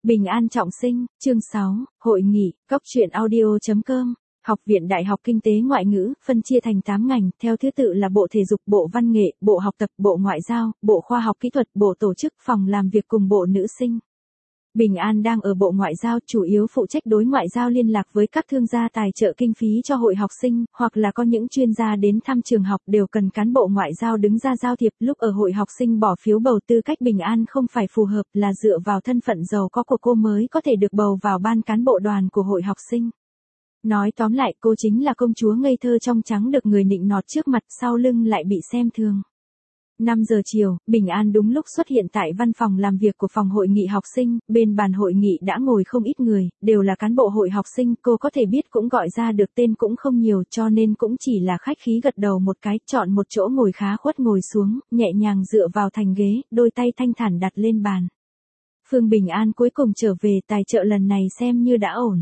Bình an trọng sinh, chương 6, hội nghị, góc truyện audio.com. Học viện Đại học Kinh tế Ngoại ngữ, phân chia thành 8 ngành, theo thứ tự là Bộ Thể dục, Bộ Văn nghệ, Bộ Học tập, Bộ Ngoại giao, Bộ Khoa học Kỹ thuật, Bộ Tổ chức, Phòng làm việc cùng Bộ Nữ sinh. Bình An đang ở Bộ Ngoại giao, chủ yếu phụ trách đối ngoại giao liên lạc với các thương gia tài trợ kinh phí cho hội học sinh, hoặc là có những chuyên gia đến thăm trường học đều cần cán bộ ngoại giao đứng ra giao thiệp. Lúc ở hội học sinh bỏ phiếu bầu tư cách Bình An không phải phù hợp, là dựa vào thân phận giàu có của cô mới có thể được bầu vào ban cán bộ đoàn của hội học sinh. Nói tóm lại, cô chính là công chúa ngây thơ trong trắng được người nịnh nọt trước mặt, sau lưng lại bị xem thường. 5 giờ chiều, Bình An đúng lúc xuất hiện tại văn phòng làm việc của phòng hội nghị học sinh, bên bàn hội nghị đã ngồi không ít người, đều là cán bộ hội học sinh, cô có thể biết cũng gọi ra được tên cũng không nhiều, cho nên cũng chỉ là khách khí gật đầu một cái, chọn một chỗ ngồi khá khuất ngồi xuống, nhẹ nhàng dựa vào thành ghế, đôi tay thanh thản đặt lên bàn. Phương Bình An cuối cùng trở về, tài trợ lần này xem như đã ổn.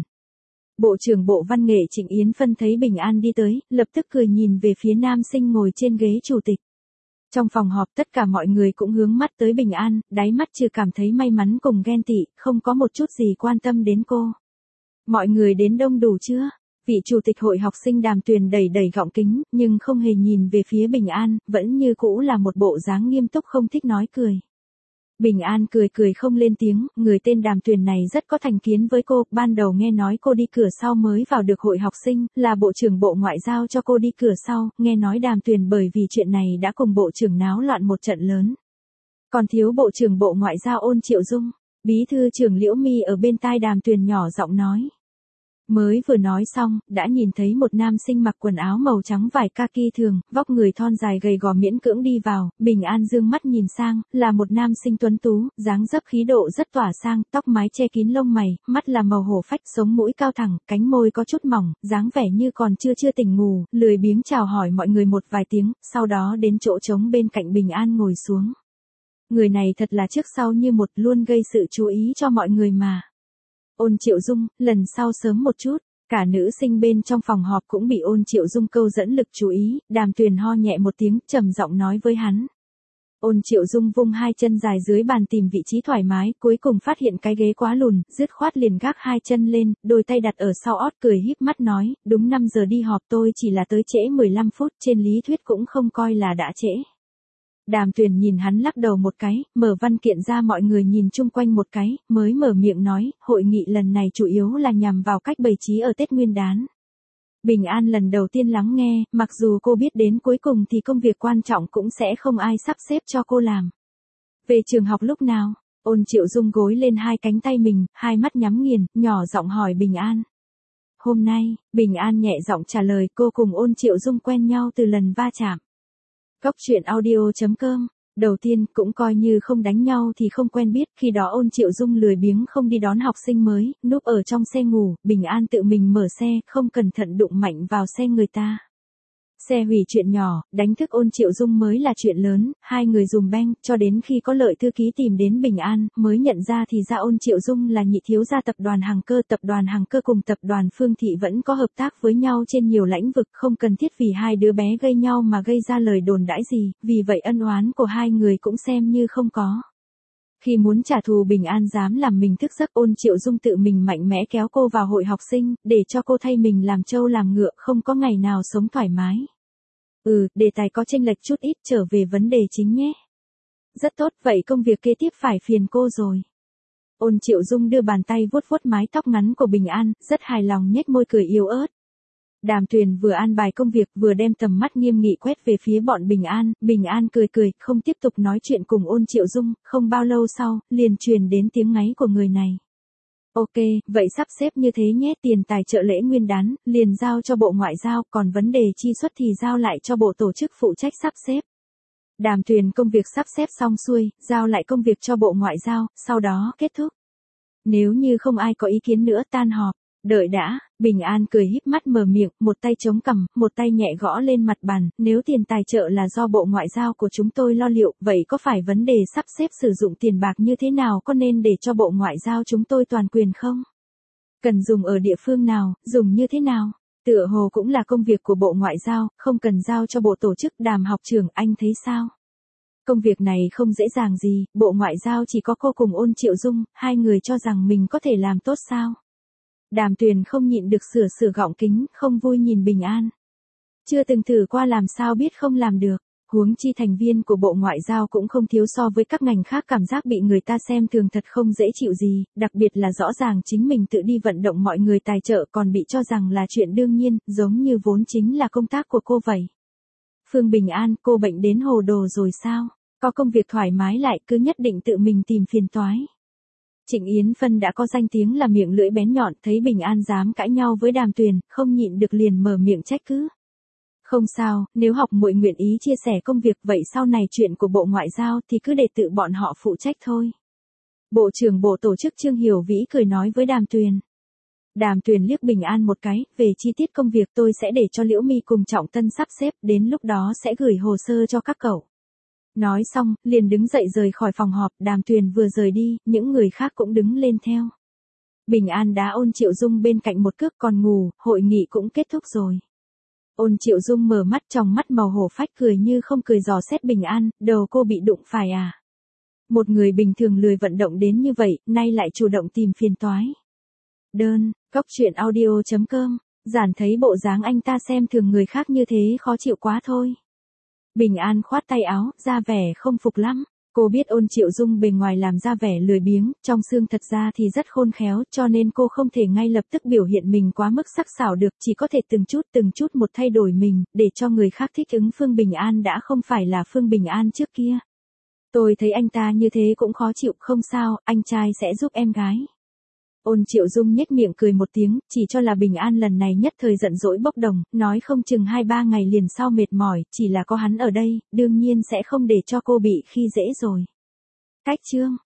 Bộ trưởng Bộ Văn nghệ Trịnh Yến Phân thấy Bình An đi tới, lập tức cười nhìn về phía nam sinh ngồi trên ghế chủ tịch. Trong phòng họp tất cả mọi người cũng hướng mắt tới Bình An, đáy mắt chưa cảm thấy may mắn cùng ghen tị, không có một chút gì quan tâm đến cô. Mọi người đến đông đủ chưa? Vị chủ tịch hội học sinh Đàm Tuyền đẩy gọng kính, nhưng không hề nhìn về phía Bình An, vẫn như cũ là một bộ dáng nghiêm túc không thích nói cười. Bình An cười không lên tiếng, người tên Đàm Tuyền này rất có thành kiến với cô, ban đầu nghe nói cô đi cửa sau mới vào được hội học sinh, là Bộ trưởng Bộ Ngoại giao cho cô đi cửa sau, nghe nói Đàm Tuyền bởi vì chuyện này đã cùng Bộ trưởng náo loạn một trận lớn. Còn thiếu Bộ trưởng Bộ Ngoại giao Ôn Triệu Dung, Bí thư trưởng Liễu My ở bên tai Đàm Tuyền nhỏ giọng nói. Mới vừa nói xong, đã nhìn thấy một nam sinh mặc quần áo màu trắng vải kaki thường, vóc người thon dài gầy gò miễn cưỡng đi vào, Bình An dương mắt nhìn sang, là một nam sinh tuấn tú, dáng dấp khí độ rất tỏa sang, tóc mái che kín lông mày, mắt là màu hổ phách, sống mũi cao thẳng, cánh môi có chút mỏng, dáng vẻ như còn chưa tỉnh ngủ, lười biếng chào hỏi mọi người một vài tiếng, sau đó đến chỗ trống bên cạnh Bình An ngồi xuống. Người này thật là trước sau như một, luôn gây sự chú ý cho mọi người mà. Ôn Triệu Dung, lần sau sớm một chút. Cả nữ sinh bên trong phòng họp cũng bị Ôn Triệu Dung câu dẫn lực chú ý, Đàm Tuyền ho nhẹ một tiếng, trầm giọng nói với hắn. Ôn Triệu Dung vung hai chân dài dưới bàn tìm vị trí thoải mái, cuối cùng phát hiện cái ghế quá lùn, dứt khoát liền gác hai chân lên, đôi tay đặt ở sau ót, cười híp mắt nói, đúng 5 giờ đi họp, tôi chỉ là tới trễ 15 phút, trên lý thuyết cũng không coi là đã trễ. Đàm Tuyền nhìn hắn lắc đầu một cái, mở văn kiện ra, mọi người nhìn chung quanh một cái, mới mở miệng nói, hội nghị lần này chủ yếu là nhằm vào cách bày trí ở Tết Nguyên đán. Bình An lần đầu tiên lắng nghe, mặc dù cô biết đến cuối cùng thì công việc quan trọng cũng sẽ không ai sắp xếp cho cô làm. Về trường học lúc nào? Ôn Triệu Dung gối lên hai cánh tay mình, hai mắt nhắm nghiền, nhỏ giọng hỏi Bình An. Hôm nay, Bình An nhẹ giọng trả lời, cô cùng Ôn Triệu Dung quen nhau từ lần va chạm. Góc truyện audio.com. Đầu tiên, cũng coi như không đánh nhau thì không quen biết, khi đó Ôn Triệu Dung lười biếng không đi đón học sinh mới, núp ở trong xe ngủ, Bình An tự mình mở xe, không cẩn thận đụng mạnh vào xe người ta. Xe hủy chuyện nhỏ, đánh thức Ôn Triệu Dung mới là chuyện lớn, hai người dùm beng, cho đến khi có Lợi thư ký tìm đến Bình An, mới nhận ra thì ra Ôn Triệu Dung là nhị thiếu gia tập đoàn Hàng Cơ cùng tập đoàn Phương Thị vẫn có hợp tác với nhau trên nhiều lĩnh vực, không cần thiết vì hai đứa bé gây nhau mà gây ra lời đồn đãi gì, vì vậy ân oán của hai người cũng xem như không có. Khi muốn trả thù, Bình An dám làm mình thức giấc, Ôn Triệu Dung tự mình mạnh mẽ kéo cô vào hội học sinh, để cho cô thay mình làm trâu làm ngựa, không có ngày nào sống thoải mái. Đề tài có chênh lệch chút ít, trở về vấn đề chính nhé. Rất tốt, vậy công việc kế tiếp phải phiền cô rồi. Ôn Triệu Dung đưa bàn tay vuốt mái tóc ngắn của Bình An, rất hài lòng nhếch môi cười yếu ớt. Đàm Tuyền vừa an bài công việc vừa đem tầm mắt nghiêm nghị quét về phía bọn Bình An cười, không tiếp tục nói chuyện cùng Ôn Triệu Dung, không bao lâu sau, liền truyền đến tiếng ngáy của người này. Ok, vậy sắp xếp như thế nhé, tiền tài trợ lễ Nguyên đán, liền giao cho Bộ Ngoại giao, còn vấn đề chi xuất thì giao lại cho Bộ Tổ chức phụ trách sắp xếp. Đàm Tuyền công việc sắp xếp xong xuôi, giao lại công việc cho Bộ Ngoại giao, sau đó kết thúc. Nếu như không ai có ý kiến nữa tan họp. Đợi đã, Bình An cười híp mắt mở miệng, một tay chống cằm, một tay nhẹ gõ lên mặt bàn, nếu tiền tài trợ là do Bộ Ngoại giao của chúng tôi lo liệu, vậy có phải vấn đề sắp xếp sử dụng tiền bạc như thế nào có nên để cho Bộ Ngoại giao chúng tôi toàn quyền không? Cần dùng ở địa phương nào, dùng như thế nào? Tựa hồ cũng là công việc của Bộ Ngoại giao, không cần giao cho Bộ Tổ chức. Đàm học trưởng, anh thấy sao? Công việc này không dễ dàng gì, Bộ Ngoại giao chỉ có cô cùng Ôn Triệu Dung, hai người cho rằng mình có thể làm tốt sao? Đàm Tuyền không nhịn được sửa gọng kính, không vui nhìn Bình An. Chưa từng thử qua làm sao biết không làm được. Huống chi thành viên của Bộ Ngoại giao cũng không thiếu so với các ngành khác cảm giác bị người ta xem thường thật không dễ chịu gì, đặc biệt là rõ ràng chính mình tự đi vận động mọi người tài trợ còn bị cho rằng là chuyện đương nhiên, giống như vốn chính là công tác của cô vậy. Phương Bình An, cô bệnh đến hồ đồ rồi sao? Có công việc thoải mái lại cứ nhất định tự mình tìm phiền toái. Trịnh Yến Phân đã có danh tiếng là miệng lưỡi bén nhọn, thấy Bình An dám cãi nhau với Đàm Tuyền, không nhịn được liền mở miệng trách cứ. Không sao, nếu học muội nguyện ý chia sẻ công việc vậy sau này chuyện của Bộ Ngoại giao thì cứ để tự bọn họ phụ trách thôi. Bộ trưởng Bộ Tổ chức Trương Hiểu Vĩ cười nói với Đàm Tuyền. Đàm Tuyền liếc Bình An một cái, về chi tiết công việc tôi sẽ để cho Liễu My cùng Trọng Tân sắp xếp, đến lúc đó sẽ gửi hồ sơ cho các cậu. Nói xong, liền đứng dậy rời khỏi phòng họp, Đàm Tuyền vừa rời đi, những người khác cũng đứng lên theo. Bình An đá Ôn Triệu Dung bên cạnh một cước còn ngủ, hội nghị cũng kết thúc rồi. Ôn Triệu Dung mở mắt trong mắt màu hổ phách cười như không cười dò xét Bình An, đầu cô bị đụng phải à? Một người bình thường lười vận động đến như vậy, nay lại chủ động tìm phiền toái. Đơn, goctruyện.audio.com, Giản thấy bộ dáng anh ta xem thường người khác như thế khó chịu quá thôi. Bình An khoát tay áo, ra vẻ không phục lắm. Cô biết Ôn Triệu Dung bề ngoài làm ra vẻ lười biếng, trong xương thật ra thì rất khôn khéo, cho nên cô không thể ngay lập tức biểu hiện mình quá mức sắc sảo được, chỉ có thể từng chút một thay đổi mình, để cho người khác thích ứng. Phương Bình An đã không phải là Phương Bình An trước kia. Tôi thấy anh ta như thế cũng khó chịu, không sao, anh trai sẽ giúp em gái. Ôn Triệu Dung nhếch miệng cười một tiếng, chỉ cho là Bình An lần này nhất thời giận dỗi bốc đồng, nói không chừng 2-3 ngày liền sau mệt mỏi, chỉ là có hắn ở đây, đương nhiên sẽ không để cho cô bị khi dễ rồi. Cách chương